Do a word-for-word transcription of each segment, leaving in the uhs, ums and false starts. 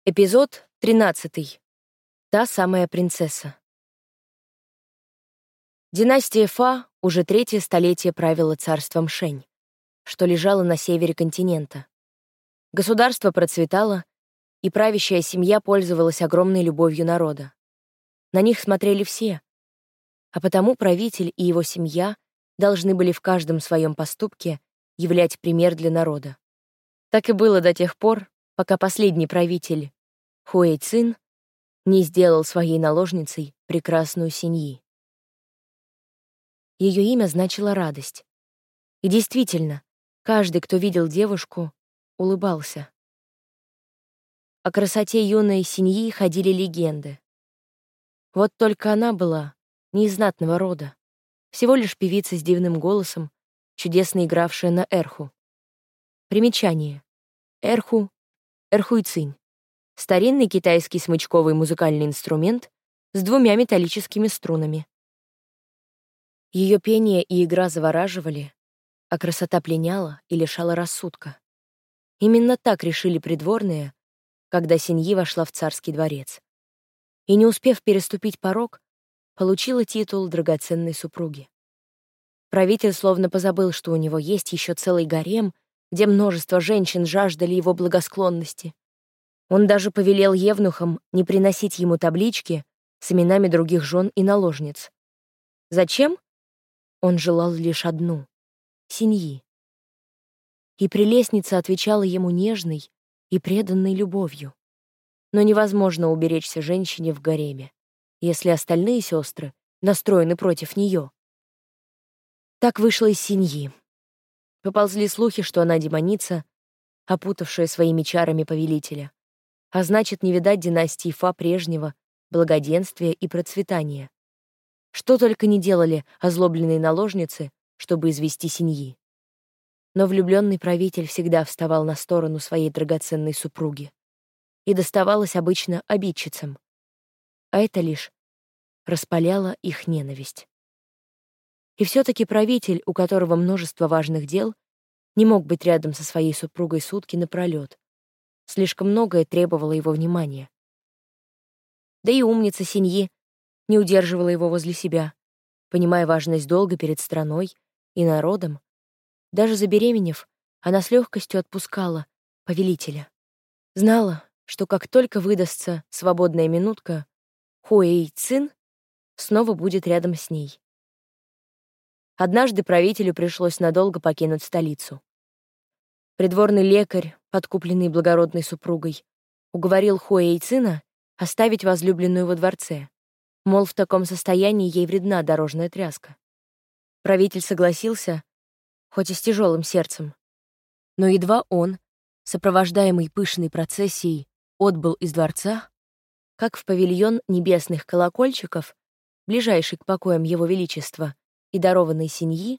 Эпизод тринадцатый. Та самая принцесса. Династия Фа уже третье столетие правила царством Шэнь, что лежало на севере континента. Государство процветало, и правящая семья пользовалась огромной любовью народа. На них смотрели все, а потому правитель и его семья должны были в каждом своем поступке являть пример для народа. Так и было до тех пор, пока последний правитель, Хуэйцин, не сделал своей наложницей прекрасную Синьи. Ее имя значило «радость». И действительно, каждый, кто видел девушку, улыбался. О красоте юной Синьи ходили легенды. Вот только она была не из знатного рода, всего лишь певица с дивным голосом, чудесно игравшая на эрху. Примечание. Эрху — эрхуйцинь. Старинный китайский смычковый музыкальный инструмент с двумя металлическими струнами. Ее пение и игра завораживали, а красота пленяла и лишала рассудка. Именно так решили придворные, когда Синьи вошла в царский дворец. И, не успев переступить порог, получила титул драгоценной супруги. Правитель словно позабыл, что у него есть еще целый гарем, где множество женщин жаждали его благосклонности. Он даже повелел евнухам не приносить ему таблички с именами других жен и наложниц. Зачем? Он желал лишь одну — Синьи. И прелестница отвечала ему нежной и преданной любовью. Но невозможно уберечься женщине в гареме, если остальные сестры настроены против нее. Так вышло из Синьи. Поползли слухи, что она демоница, опутавшая своими чарами повелителя. А значит, не видать династии Фа прежнего благоденствия и процветания. Что только не делали озлобленные наложницы, чтобы извести Синьи. Но влюбленный правитель всегда вставал на сторону своей драгоценной супруги. И доставалось обычно обидчицам. А это лишь распаляло их ненависть. И все-таки правитель, у которого множество важных дел, не мог быть рядом со своей супругой сутки напролет. Слишком многое требовало его внимания. Да и умница Синьи не удерживала его возле себя, понимая важность долга перед страной и народом. Даже забеременев, она с легкостью отпускала повелителя. Знала, что как только выдастся свободная минутка, Хуэйцин снова будет рядом с ней. Однажды правителю пришлось надолго покинуть столицу. Придворный лекарь, подкупленный благородной супругой, уговорил Хуэйцина оставить возлюбленную во дворце. Мол, в таком состоянии ей вредна дорожная тряска. Правитель согласился, хоть и с тяжелым сердцем. Но едва он, сопровождаемый пышной процессией, отбыл из дворца, как в павильон небесных колокольчиков, ближайший к покоям его величества и дарованной Синьи,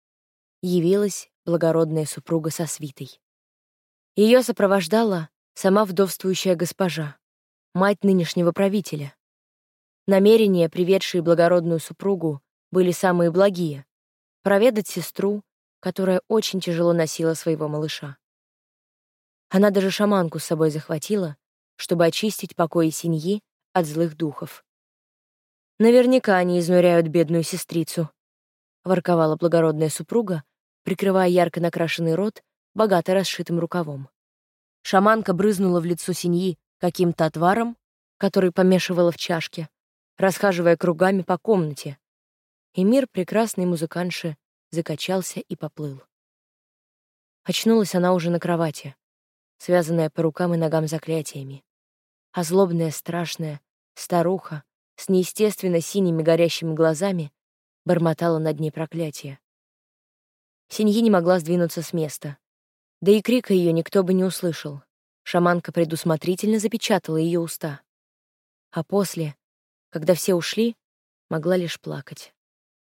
явилась благородная супруга со свитой. Ее сопровождала сама вдовствующая госпожа, мать нынешнего правителя. Намерения, приведшие благородную супругу, были самые благие — проведать сестру, которая очень тяжело носила своего малыша. Она даже шаманку с собой захватила, чтобы очистить покои Синьи от злых духов. «Наверняка они изнуряют бедную сестрицу», — ворковала благородная супруга, прикрывая ярко накрашенный рот богато расшитым рукавом. Шаманка брызнула в лицо Синьи каким-то отваром, который помешивала в чашке, расхаживая кругами по комнате, и мир прекрасной музыкантши закачался и поплыл. Очнулась она уже на кровати, связанная по рукам и ногам заклятиями. А злобная, страшная старуха с неестественно синими горящими глазами бормотала над ней проклятие. Синьи не могла сдвинуться с места. Да и крика ее никто бы не услышал. Шаманка предусмотрительно запечатала ее уста. А после, когда все ушли, могла лишь плакать.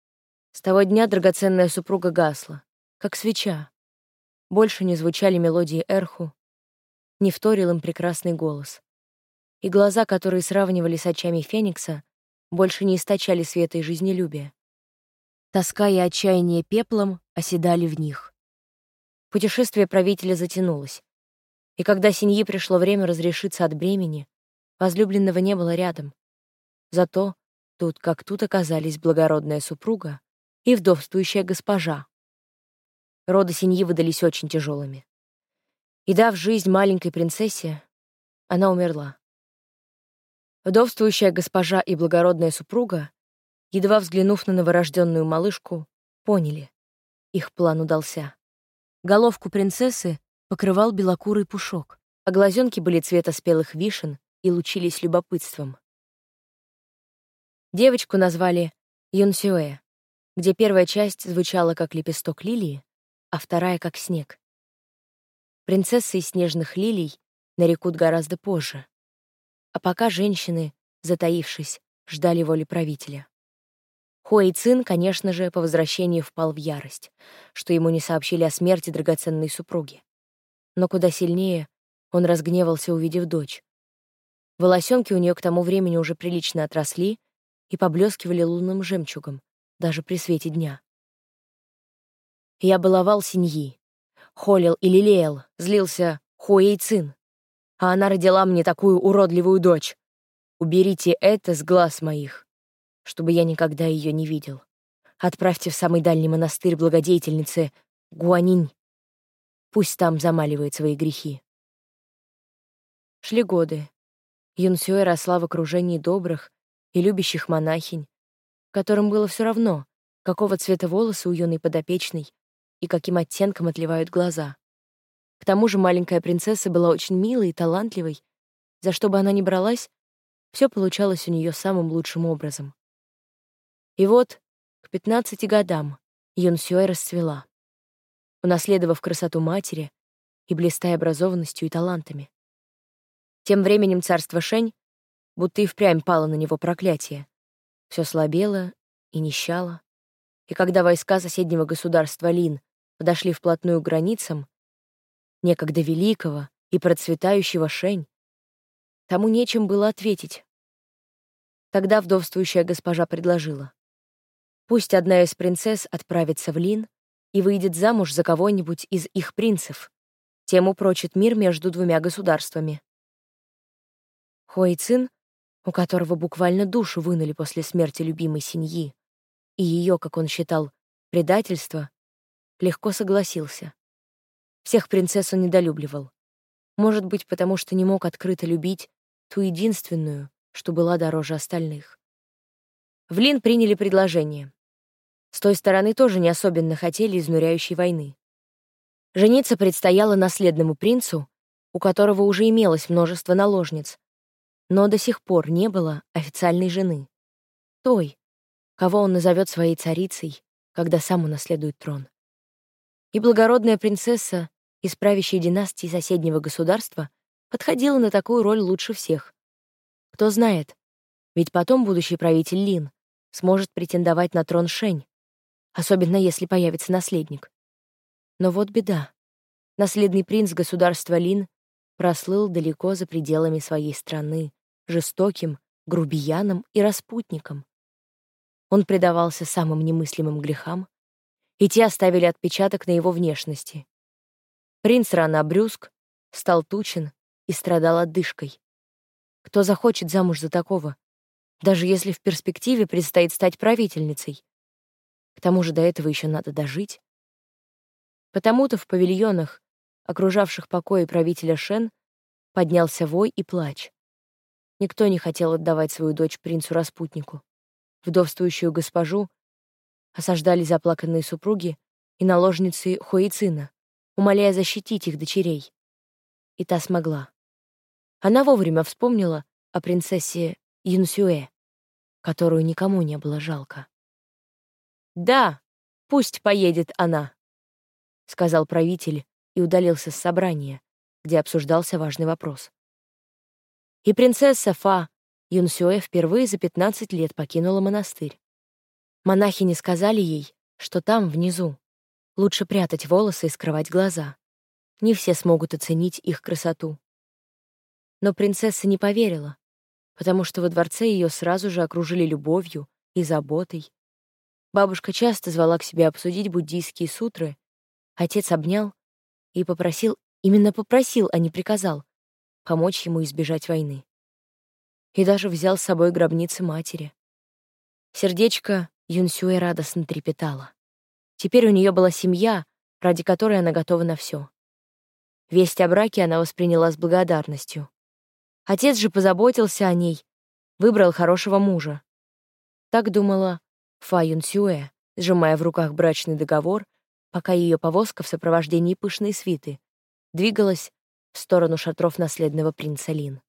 С того дня драгоценная супруга гасла, как свеча. Больше не звучали мелодии эрху, не вторил им прекрасный голос. И глаза, которые сравнивали с очами Феникса, больше не источали света и жизнелюбия. Тоска и отчаяние пеплом оседали в них. Путешествие правителя затянулось. И когда Синьи пришло время разрешиться от бремени, возлюбленного не было рядом. Зато тут как тут оказались благородная супруга и вдовствующая госпожа. Роды Синьи выдались очень тяжелыми. И дав жизнь маленькой принцессе, она умерла. Вдовствующая госпожа и благородная супруга, едва взглянув на новорожденную малышку, поняли — их план удался. Головку принцессы покрывал белокурый пушок, а глазенки были цвета спелых вишен и лучились любопытством. Девочку назвали Юнсюэ, где первая часть звучала как лепесток лилии, а вторая — как снег. Принцессы из снежных лилий нарекут гораздо позже, а пока женщины, затаившись, ждали воли правителя. Хуэйцин, конечно же, по возвращении впал в ярость, что ему не сообщили о смерти драгоценной супруги. Но куда сильнее он разгневался, увидев дочь. Волосенки у нее к тому времени уже прилично отросли и поблескивали лунным жемчугом, даже при свете дня. Я баловал Синьи, холил и лелеял, злился Хуэйцин, а она родила мне такую уродливую дочь. Уберите это с глаз моих, чтобы я никогда ее не видел. Отправьте в самый дальний монастырь благодетельницы Гуанинь. Пусть там замаливает свои грехи. Шли годы. Юнсюэ росла в окружении добрых и любящих монахинь, которым было все равно, какого цвета волосы у юной подопечной и каким оттенком отливают глаза. К тому же маленькая принцесса была очень милой и талантливой, за что бы она ни бралась, все получалось у нее самым лучшим образом. И вот к пятнадцати годам Юнсюэ расцвела, унаследовав красоту матери и блистая образованностью и талантами. Тем временем царство Шэнь будто и впрямь пало на него проклятие. Все слабело и нищало, и когда войска соседнего государства Лин подошли вплотную к границам некогда великого и процветающего Шэнь, тому нечем было ответить. Тогда вдовствующая госпожа предложила: пусть одна из принцесс отправится в Лин и выйдет замуж за кого-нибудь из их принцев, тем упрочит мир между двумя государствами. Хуэйцин, у которого буквально душу вынули после смерти любимой Синьи, и ее, как он считал, предательство, легко согласился. Всех принцесс он недолюбливал. Может быть, потому что не мог открыто любить ту единственную, что была дороже остальных. В Лин приняли предложение. С той стороны тоже не особенно хотели изнуряющей войны. Жениться предстояло наследному принцу, у которого уже имелось множество наложниц, но до сих пор не было официальной жены, той, кого он назовет своей царицей, когда сам унаследует трон. И благородная принцесса из правящей династии соседнего государства подходила на такую роль лучше всех. Кто знает, ведь потом будущий правитель Лин сможет претендовать на трон Шэнь, особенно если появится наследник. Но вот беда. Наследный принц государства Лин прослыл далеко за пределами своей страны, жестоким, грубияном и распутником. Он предавался самым немыслимым грехам, и те оставили отпечаток на его внешности. Принц рано обрюзг, стал тучен и страдал одышкой. Кто захочет замуж за такого, даже если в перспективе предстоит стать правительницей? К тому же до этого еще надо дожить. Потому-то в павильонах, окружавших покои правителя Шэн, поднялся вой и плач. Никто не хотел отдавать свою дочь принцу-распутнику. Вдовствующую госпожу осаждали заплаканные супруги и наложницы Хуэйцина, умоляя защитить их дочерей. И та смогла. Она вовремя вспомнила о принцессе Юнсюэ, которую никому не было жалко. «Да, пусть поедет она», — сказал правитель и удалился с собрания, где обсуждался важный вопрос. И принцесса Фа Юнсюэ впервые за пятнадцать лет покинула монастырь. Монахини сказали ей, что там, внизу, лучше прятать волосы и скрывать глаза. Не все смогут оценить их красоту. Но принцесса не поверила, потому что во дворце ее сразу же окружили любовью и заботой. Бабушка часто звала к себе обсудить буддийские сутры, отец обнял и попросил Именно попросил, а не приказал, помочь ему избежать войны. И даже взял с собой гробницы матери. Сердечко Юнсюэ радостно трепетало. Теперь у нее была семья, ради которой она готова на все. Весть о браке она восприняла с благодарностью. Отец же позаботился о ней, выбрал хорошего мужа. Так думала Фа Юнсюэ, сжимая в руках брачный договор, пока ее повозка в сопровождении пышной свиты двигалась в сторону шатров наследного принца Лин.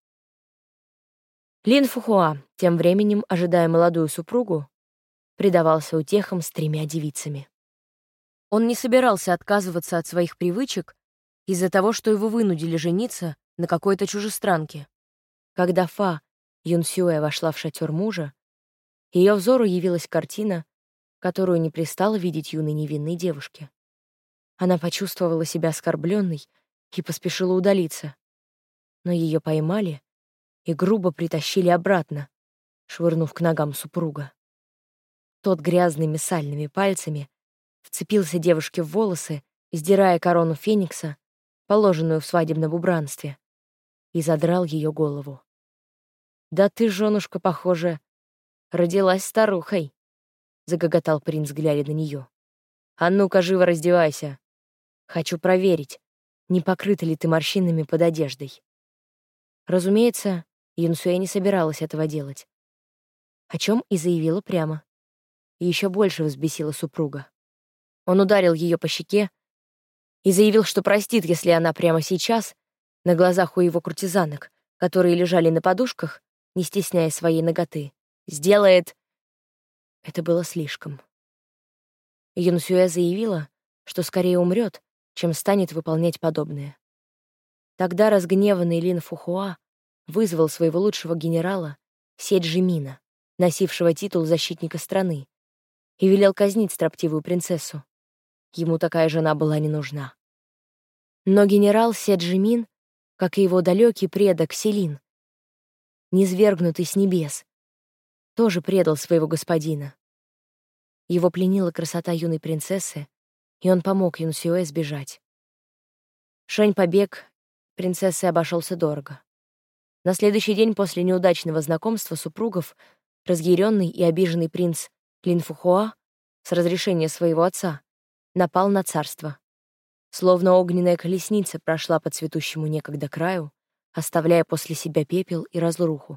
Лин Фухуа, тем временем, ожидая молодую супругу, предавался утехам с тремя девицами. Он не собирался отказываться от своих привычек из-за того, что его вынудили жениться на какой-то чужестранке. Когда Фа Юнсюэ вошла в шатер мужа, ее взору явилась картина, которую не пристало видеть юной невинной девушке. Она почувствовала себя оскорбленной и поспешила удалиться. Но ее поймали и грубо притащили обратно, швырнув к ногам супруга. Тот грязными сальными пальцами вцепился девушке в волосы, сдирая корону феникса, положенную в свадебном убранстве, и задрал ее голову. «Да ты, женушка, похоже, родилась старухой», — загоготал принц, глядя на нее. «А ну-ка, живо раздевайся. Хочу проверить, не покрыта ли ты морщинами под одеждой». Разумеется, Юнсюэ не собиралась этого делать, о чем и заявила прямо. И еще больше взбесила супруга. Он ударил ее по щеке и заявил, что простит, если она прямо сейчас, на глазах у его куртизанок, которые лежали на подушках, не стесняя своей наготы, сделает... Это было слишком. Юнсюэ заявила, что скорее умрет, чем станет выполнять подобное. Тогда разгневанный Лин Фухуа вызвал своего лучшего генерала Се Джимина, носившего титул защитника страны, и велел казнить строптивую принцессу. Ему такая жена была не нужна. Но генерал Се Джимин, как и его далекий предок Селин, низвергнутый с небес, тоже предал своего господина. Его пленила красота юной принцессы, и он помог Юнсюэ сбежать. Шань-побег принцессы обошелся дорого. На следующий день после неудачного знакомства супругов разъяренный и обиженный принц Лин Фухуа с разрешения своего отца напал на царство. Словно огненная колесница прошла по цветущему некогда краю, оставляя после себя пепел и разруху.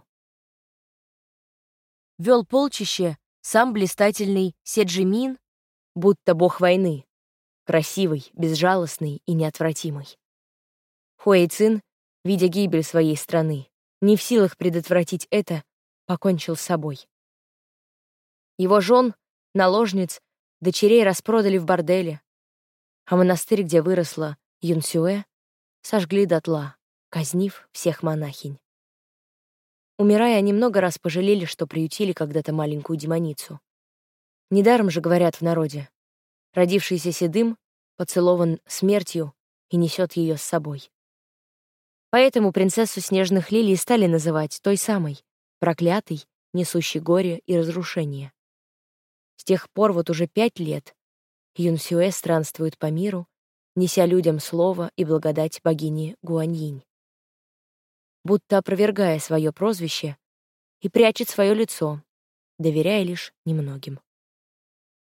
Вел полчище сам блистательный Се Джимин, будто бог войны, красивый, безжалостный и неотвратимый. Хуэй Цин, видя гибель своей страны, не в силах предотвратить это, покончил с собой. Его жен, наложниц, дочерей распродали в борделе, а монастырь, где выросла Юнсюэ, сожгли дотла, казнив всех монахинь. Умирая, они много раз пожалели, что приютили когда-то маленькую демоницу. Недаром же говорят в народе: родившийся седым поцелован смертью и несет ее с собой. Поэтому принцессу снежных лилий стали называть той самой, проклятой, несущей горе и разрушение. С тех пор вот уже пять лет Юнсюэ странствует по миру, неся людям слово и благодать богини Гуаньинь, будто опровергая свое прозвище и прячет свое лицо, доверяя лишь немногим.